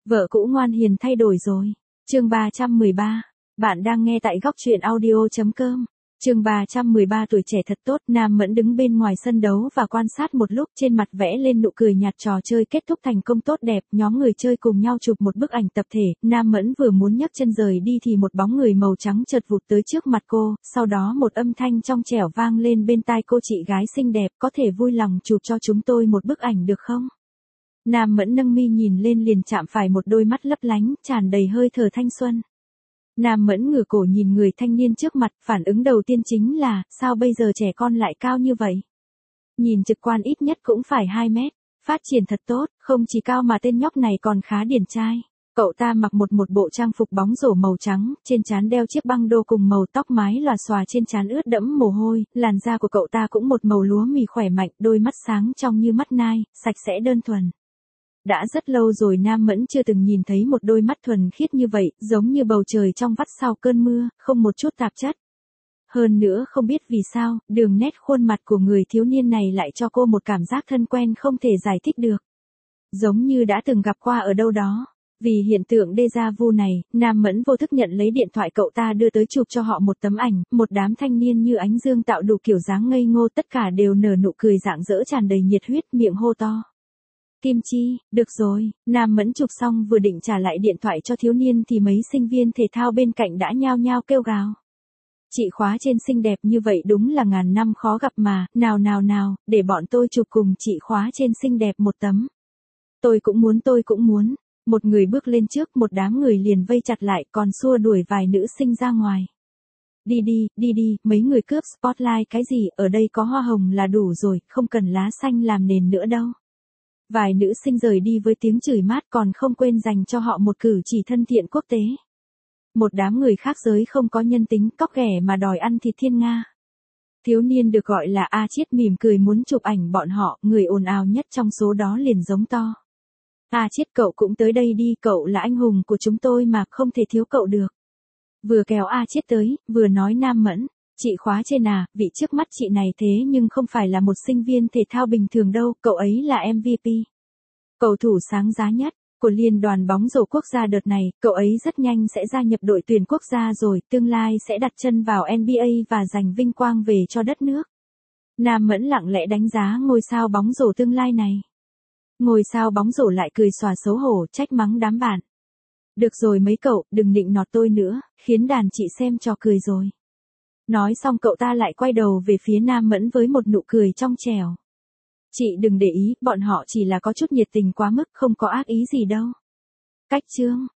Vợ cũ ngoan hiền thay đổi rồi. Chương 313. Bạn đang nghe tại góc truyện audio.com. Chương 313 tuổi trẻ thật tốt. Nam Mẫn đứng bên ngoài sân đấu và quan sát một lúc, trên mặt vẽ lên nụ cười nhạt. Trò chơi kết thúc thành công tốt đẹp, nhóm người chơi cùng nhau chụp một bức ảnh tập thể. Nam Mẫn vừa muốn nhấc chân rời đi thì một bóng người màu trắng chợt vụt tới trước mặt cô, sau đó một âm thanh trong trẻo vang lên bên tai cô: chị gái xinh đẹp, có thể vui lòng chụp cho chúng tôi một bức ảnh được không? Nam Mẫn nâng mi nhìn lên, liền chạm phải một đôi mắt lấp lánh, tràn đầy hơi thở thanh xuân. Nam Mẫn ngửa cổ nhìn người thanh niên trước mặt, phản ứng đầu tiên chính là, sao bây giờ trẻ con lại cao như vậy? Nhìn trực quan ít nhất cũng phải 2 mét, phát triển thật tốt, không chỉ cao mà tên nhóc này còn khá điển trai. Cậu ta mặc một bộ trang phục bóng rổ màu trắng, trên trán đeo chiếc băng đô cùng màu tóc mái lòa xòa trên trán ướt đẫm mồ hôi, làn da của cậu ta cũng một màu lúa mì khỏe mạnh, đôi mắt sáng trong như mắt nai, sạch sẽ đơn thuần. Đã rất lâu rồi Nam Mẫn chưa từng nhìn thấy một đôi mắt thuần khiết như vậy, giống như bầu trời trong vắt sau cơn mưa, không một chút tạp chất. Hơn nữa không biết vì sao, đường nét khuôn mặt của người thiếu niên này lại cho cô một cảm giác thân quen không thể giải thích được. Giống như đã từng gặp qua ở đâu đó. Vì hiện tượng déjà vu này, Nam Mẫn vô thức nhận lấy điện thoại cậu ta đưa tới chụp cho họ một tấm ảnh, một đám thanh niên như ánh dương tạo đủ kiểu dáng ngây ngô, tất cả đều nở nụ cười rạng rỡ tràn đầy nhiệt huyết, miệng hô to. Kim Chi, được rồi. Nam Mẫn chụp xong vừa định trả lại điện thoại cho thiếu niên thì mấy sinh viên thể thao bên cạnh đã nhao nhao kêu gào. Chị khóa trên xinh đẹp như vậy đúng là ngàn năm khó gặp mà, nào, để bọn tôi chụp cùng chị khóa trên xinh đẹp một tấm. Tôi cũng muốn. Một người bước lên trước, một đám người liền vây chặt lại, còn xua đuổi vài nữ sinh ra ngoài. Đi, mấy người cướp spotlight cái gì, ở đây có hoa hồng là đủ rồi, không cần lá xanh làm nền nữa đâu. Vài nữ sinh rời đi với tiếng chửi mát, còn không quên dành cho họ một cử chỉ thân thiện quốc tế. Một đám người khác giới không có nhân tính, cóc ghẻ mà đòi ăn thịt thiên nga. Thiếu niên được gọi là A Chiết mỉm cười muốn chụp ảnh bọn họ, người ồn ào nhất trong số đó liền giống to. A Chiết, cậu cũng tới đây đi, cậu là anh hùng của chúng tôi mà, không thể thiếu cậu được. Vừa kéo A Chiết tới, vừa nói Nam Mẫn. Chị khóa trên à, vị trước mắt chị này thế nhưng không phải là một sinh viên thể thao bình thường đâu, cậu ấy là MVP. Cầu thủ sáng giá nhất của liên đoàn bóng rổ quốc gia đợt này, cậu ấy rất nhanh sẽ gia nhập đội tuyển quốc gia rồi, tương lai sẽ đặt chân vào NBA và giành vinh quang về cho đất nước. Nam Mẫn lặng lẽ đánh giá ngôi sao bóng rổ tương lai này. Ngôi sao bóng rổ lại cười xòa xấu hổ, trách mắng đám bạn. Được rồi mấy cậu, đừng nịnh nọt tôi nữa, khiến đàn chị xem trò cười rồi. Nói xong cậu ta lại quay đầu về phía Nam Mẫn với một nụ cười trong trẻo. Chị đừng để ý, bọn họ chỉ là có chút nhiệt tình quá mức, không có ác ý gì đâu. Cách chương.